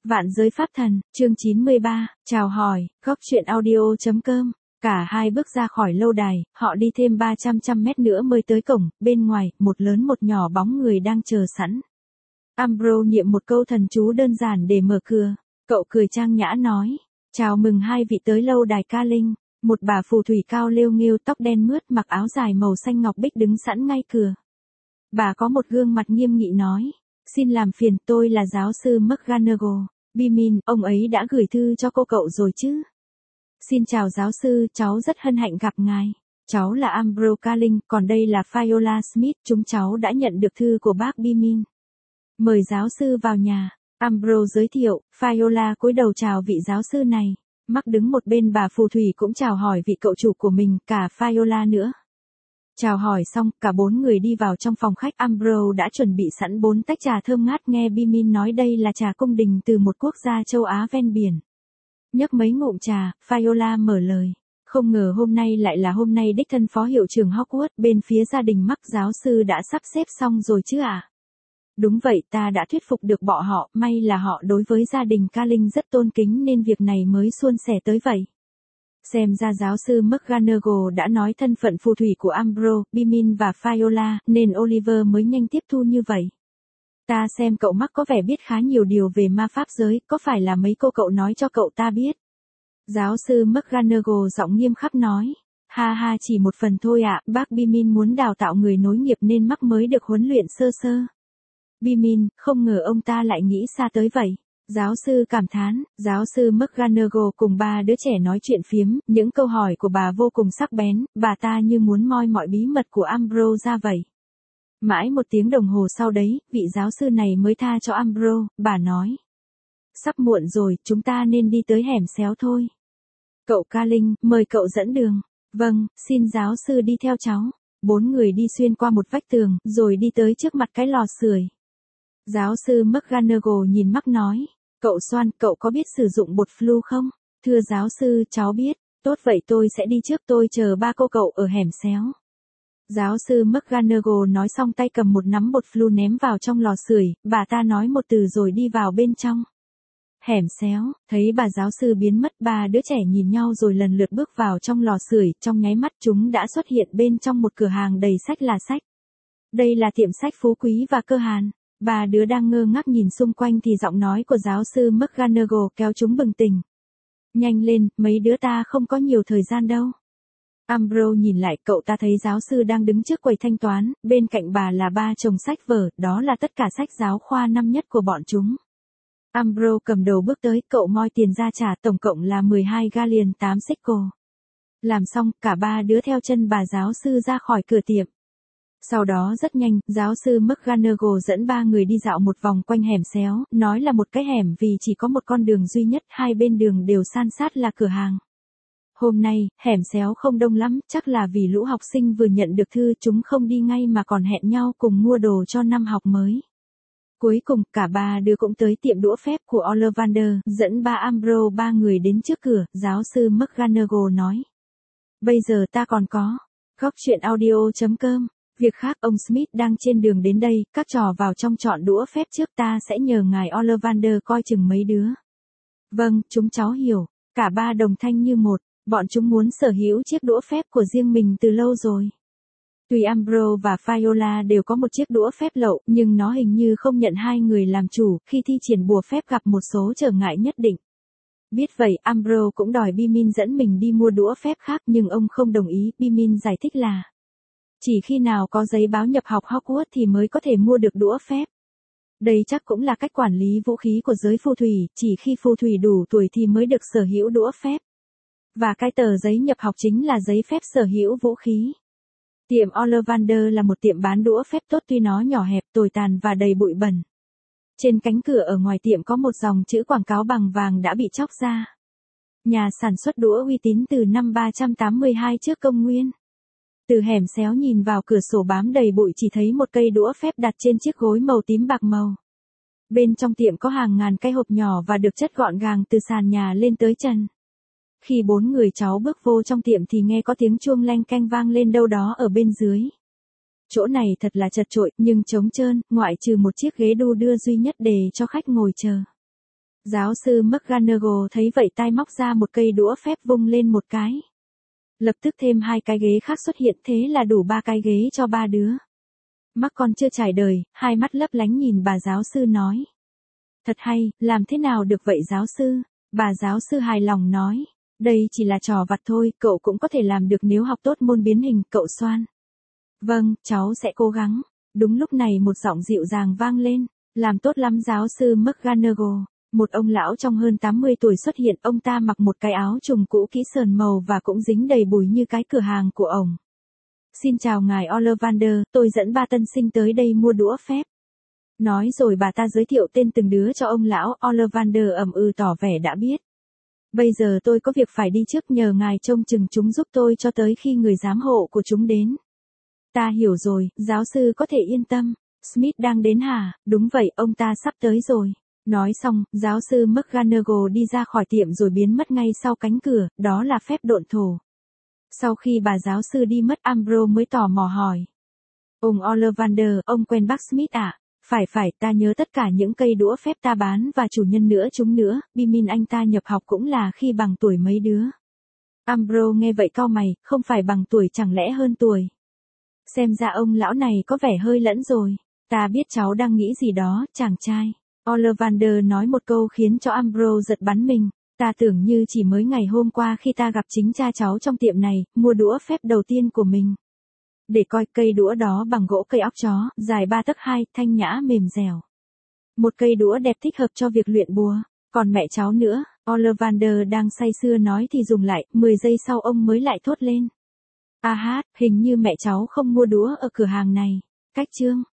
Vạn giới pháp thần, chương 93, chào hỏi, góc truyện audio.com. Cả hai bước ra khỏi lâu đài, họ đi thêm 300 mét nữa mới tới cổng, bên ngoài, một lớn một nhỏ bóng người đang chờ sẵn. Ambro niệm một câu thần chú đơn giản để mở cửa. Cậu cười trang nhã nói, chào mừng hai vị tới lâu đài Ca Linh. Một bà phù thủy cao lêu nghêu tóc đen mướt mặc áo dài màu xanh ngọc bích đứng sẵn ngay cửa. Bà có một gương mặt nghiêm nghị nói, xin làm phiền, tôi là giáo sư McGonagall. Bimin, ông ấy đã gửi thư cho cô cậu rồi chứ? Xin chào giáo sư, cháu rất hân hạnh gặp ngài. Cháu là Ambro Ca Linh, còn đây là Viola Smith, chúng cháu đã nhận được thư của bác Bimin. Mời giáo sư vào nhà. Ambro giới thiệu, Viola cúi đầu chào vị giáo sư này. Mark đứng một bên bà phù thủy cũng chào hỏi vị cậu chủ của mình, cả Viola nữa. Chào hỏi xong, cả bốn người đi vào trong phòng khách. Ambro đã chuẩn bị sẵn 4 tách trà thơm ngát, nghe Bimin nói đây là trà cung đình từ một quốc gia châu Á ven biển. Nhấp mấy ngụm trà, Viola mở lời. Không ngờ hôm nay lại là hôm nay đích thân phó hiệu trưởng Hogwarts, bên phía gia đình Mark giáo sư đã sắp xếp xong rồi chứ ạ? Đúng vậy, ta đã thuyết phục được bọn họ, may là họ đối với gia đình Ca Linh rất tôn kính nên việc này mới suôn sẻ tới vậy. Xem ra giáo sư McGonagall đã nói thân phận phù thủy của Ambro, Bimin và Viola, nên Oliver mới nhanh tiếp thu như vậy. Ta xem cậu Mark có vẻ biết khá nhiều điều về ma pháp giới, có phải là mấy cô cậu nói cho cậu ta biết? Giáo sư McGonagall giọng nghiêm khắc nói. Ha ha, chỉ một phần thôi ạ, bác Bimin muốn đào tạo người nối nghiệp nên Mark mới được huấn luyện sơ sơ. Bimin, không ngờ ông ta lại nghĩ xa tới vậy. Giáo sư cảm thán, giáo sư McGonagall cùng ba đứa trẻ nói chuyện phiếm, những câu hỏi của bà vô cùng sắc bén, bà ta như muốn moi mọi bí mật của Ambro ra vậy. Mãi 1 tiếng đồng hồ sau đấy, vị giáo sư này mới tha cho Ambro, bà nói. Sắp muộn rồi, chúng ta nên đi tới hẻm xéo thôi. Cậu Ca Linh, mời cậu dẫn đường. Vâng, xin giáo sư đi theo cháu. 4 người đi xuyên qua một vách tường, rồi đi tới trước mặt cái lò sưởi. Giáo sư McGonagall nhìn Mark nói. Cậu Swan, cậu có biết sử dụng bột flu không? Thưa giáo sư, cháu biết. Tốt vậy tôi sẽ đi trước, tôi chờ ba cô cậu ở hẻm xéo. Giáo sư McGonagall nói xong tay cầm một nắm bột flu ném vào trong lò sưởi, bà ta nói một từ rồi đi vào bên trong. Hẻm xéo, thấy bà giáo sư biến mất, ba đứa trẻ nhìn nhau rồi lần lượt bước vào trong lò sưởi, trong nháy mắt chúng đã xuất hiện bên trong một cửa hàng đầy sách là sách. Đây là tiệm sách Phú Quý và Cơ Hàn. Ba đứa đang ngơ ngác nhìn xung quanh thì giọng nói của giáo sư McGonagall kéo chúng bừng tỉnh. Nhanh lên, mấy đứa ta không có nhiều thời gian đâu. Ambro nhìn lại, cậu ta thấy giáo sư đang đứng trước quầy thanh toán, bên cạnh bà là 3 chồng sách vở, đó là tất cả sách giáo khoa năm nhất của bọn chúng. Ambro cầm đầu bước tới, cậu moi tiền ra trả, tổng cộng là 12 galleon 8 sickle. Làm xong, cả ba đứa theo chân bà giáo sư ra khỏi cửa tiệm. Sau đó rất nhanh, giáo sư McGonagall dẫn 3 người đi dạo một vòng quanh hẻm xéo, nói là một cái hẻm vì chỉ có một con đường duy nhất, hai bên đường đều san sát là cửa hàng. Hôm nay, hẻm xéo không đông lắm, chắc là vì lũ học sinh vừa nhận được thư chúng không đi ngay mà còn hẹn nhau cùng mua đồ cho năm học mới. Cuối cùng, cả ba đứa cũng tới tiệm đũa phép của Ollivander, dẫn ba Ambro 3 người đến trước cửa, giáo sư McGonagall nói. Bây giờ ta còn có. Góc truyện audio.com. Việc khác, ông Smith đang trên đường đến đây, các trò vào trong chọn đũa phép trước, ta sẽ nhờ ngài Ollivander coi chừng mấy đứa. Vâng, chúng cháu hiểu. Cả ba đồng thanh như một, bọn chúng muốn sở hữu chiếc đũa phép của riêng mình từ lâu rồi. Tuy Ambro và Viola đều có một chiếc đũa phép lậu, nhưng nó hình như không nhận hai người làm chủ, khi thi triển bùa phép gặp một số trở ngại nhất định. Biết vậy, Ambro cũng đòi Bimin dẫn mình đi mua đũa phép khác nhưng ông không đồng ý, Bimin giải thích là chỉ khi nào có giấy báo nhập học Hogwarts thì mới có thể mua được đũa phép. Đây chắc cũng là cách quản lý vũ khí của giới phù thủy, chỉ khi phù thủy đủ tuổi thì mới được sở hữu đũa phép. Và cái tờ giấy nhập học chính là giấy phép sở hữu vũ khí. Tiệm Ollivander là một tiệm bán đũa phép tốt tuy nó nhỏ hẹp, tồi tàn và đầy bụi bẩn. Trên cánh cửa ở ngoài tiệm có một dòng chữ quảng cáo bằng vàng đã bị chóc ra. Nhà sản xuất đũa uy tín từ năm 382 trước công nguyên. Từ hẻm xéo nhìn vào cửa sổ bám đầy bụi chỉ thấy một cây đũa phép đặt trên chiếc gối màu tím bạc màu. Bên trong tiệm có hàng ngàn cái hộp nhỏ và được chất gọn gàng từ sàn nhà lên tới trần. Khi 4 người cháu bước vô trong tiệm thì nghe có tiếng chuông leng keng vang lên đâu đó ở bên dưới. Chỗ này thật là chật chội, nhưng trống trơn, ngoại trừ một chiếc ghế đu đưa duy nhất để cho khách ngồi chờ. Giáo sư McGonagall thấy vậy tai móc ra một cây đũa phép vung lên một cái. Lập tức thêm 2 cái ghế khác xuất hiện, thế là đủ 3 cái ghế cho 3 đứa. Mark còn chưa trải đời, hai mắt lấp lánh nhìn bà giáo sư nói. Thật hay, làm thế nào được vậy giáo sư? Bà giáo sư hài lòng nói. Đây chỉ là trò vặt thôi, cậu cũng có thể làm được nếu học tốt môn biến hình, cậu Swan. Vâng, cháu sẽ cố gắng. Đúng lúc này một giọng dịu dàng vang lên. Làm tốt lắm giáo sư McGonagall. Một ông lão trong hơn 80 tuổi xuất hiện, ông ta mặc một cái áo trùng cũ kỹ sờn màu và cũng dính đầy bụi như cái cửa hàng của ông. Xin chào ngài Ollivander, tôi dẫn 3 tân sinh tới đây mua đũa phép. Nói rồi bà ta giới thiệu tên từng đứa cho ông lão. Ollivander ậm ừ tỏ vẻ đã biết. Bây giờ tôi có việc phải đi trước, nhờ ngài trông chừng chúng giúp tôi cho tới khi người giám hộ của chúng đến. Ta hiểu rồi, giáo sư có thể yên tâm. Smith đang đến hả? Đúng vậy, ông ta sắp tới rồi. Nói xong, giáo sư McGonagall đi ra khỏi tiệm rồi biến mất ngay sau cánh cửa, đó là phép độn thổ. Sau khi bà giáo sư đi mất, Ambrose mới tò mò hỏi. Ông Ollivander, ông quen bác Smith à? Phải, ta nhớ tất cả những cây đũa phép ta bán và chủ nhân nữa chúng nữa, Bimin anh ta nhập học cũng là khi bằng tuổi mấy đứa. Ambrose nghe vậy cau mày, không phải bằng tuổi chẳng lẽ hơn tuổi. Xem ra ông lão này có vẻ hơi lẫn rồi. Ta biết cháu đang nghĩ gì đó, chàng trai. Ollivander nói một câu khiến cho Ambrose giật bắn mình. Ta tưởng như chỉ mới ngày hôm qua khi ta gặp chính cha cháu trong tiệm này, mua đũa phép đầu tiên của mình. Để coi, cây đũa đó bằng gỗ cây óc chó, dài 3 tấc 2, thanh nhã mềm dẻo. Một cây đũa đẹp thích hợp cho việc luyện bùa. Còn mẹ cháu nữa, Ollivander đang say sưa nói thì dừng lại, 10 giây sau ông mới lại thốt lên. À hát, hình như mẹ cháu không mua đũa ở cửa hàng này. Cách chương.